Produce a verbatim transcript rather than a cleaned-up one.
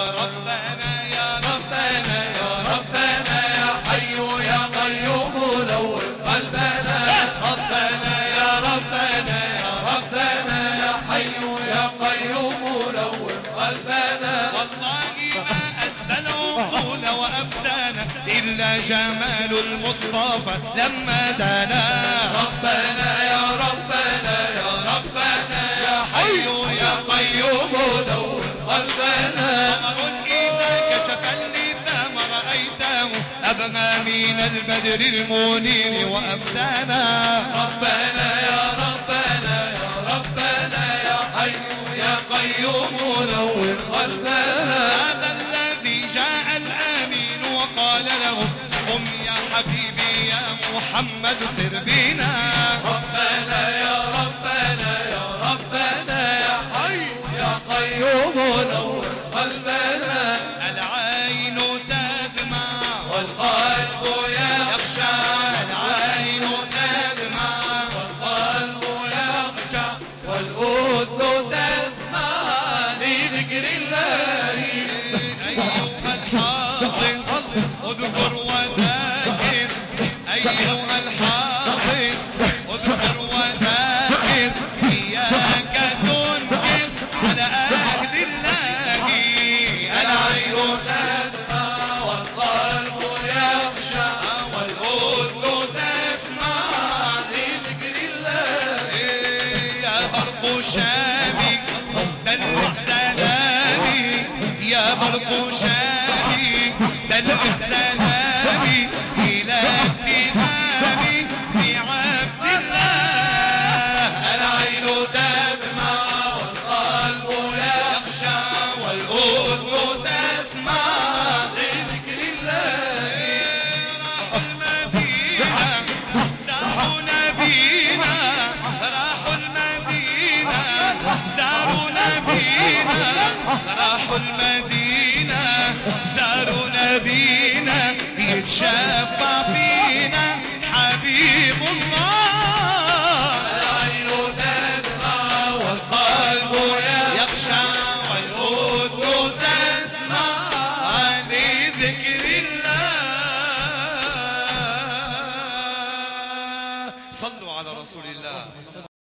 ربنا يا ربنا يا ربنا يا حي يا قيوم نور قلبنا. ربنا يا ربنا يا ربنا يا حي يا قيوم نور قلبنا. والله ما أسدى العقول وأفدانا إلا جمال المصطفى لما دنا. ربنا يا ربنا يا ربنا يا حي يا قيوم نور قلبنا. قمر إذا كشف اللثام رأيته أبهى من البدر المنير وأفدانا. ربنا يا ربنا يا ربنا يا حي يا قيوم نور قلبنا. هذا الذي جاء الآمين وقال لهم قم يا حبيبي يا محمد سر بنا. ربنا يا ربنا يا ربنا يا حي يا قيوم نور قلبنا. العين تدمع والقلب يخشى. العين تدمع والقلب يخشى والأذن تسمع لذكر الله. أيها الحاضر اذكر وذاكر. أيها الحاضر اذكر وذاكر. إياك تنكر على أهل الله. العين تدمع والقلب يخشى والأذن تسمع لذكر الله. يا برق شامي دلع سلامي. يا برق شامي دلع سلامي إلى اتهامي بعبد الله. العين تدمع والقلب يخشى والأذن تسمع لذكر الله. راحوا المدينة ساروا نبينا. راحوا المدينة ساروا نبينا. راحوا المدينة ساروا نبينا. يتشفع فينا حبيب الله. العين تدمع والقلب يخشى والأذن تسمع لذكر الله. صلوا على رسول الله.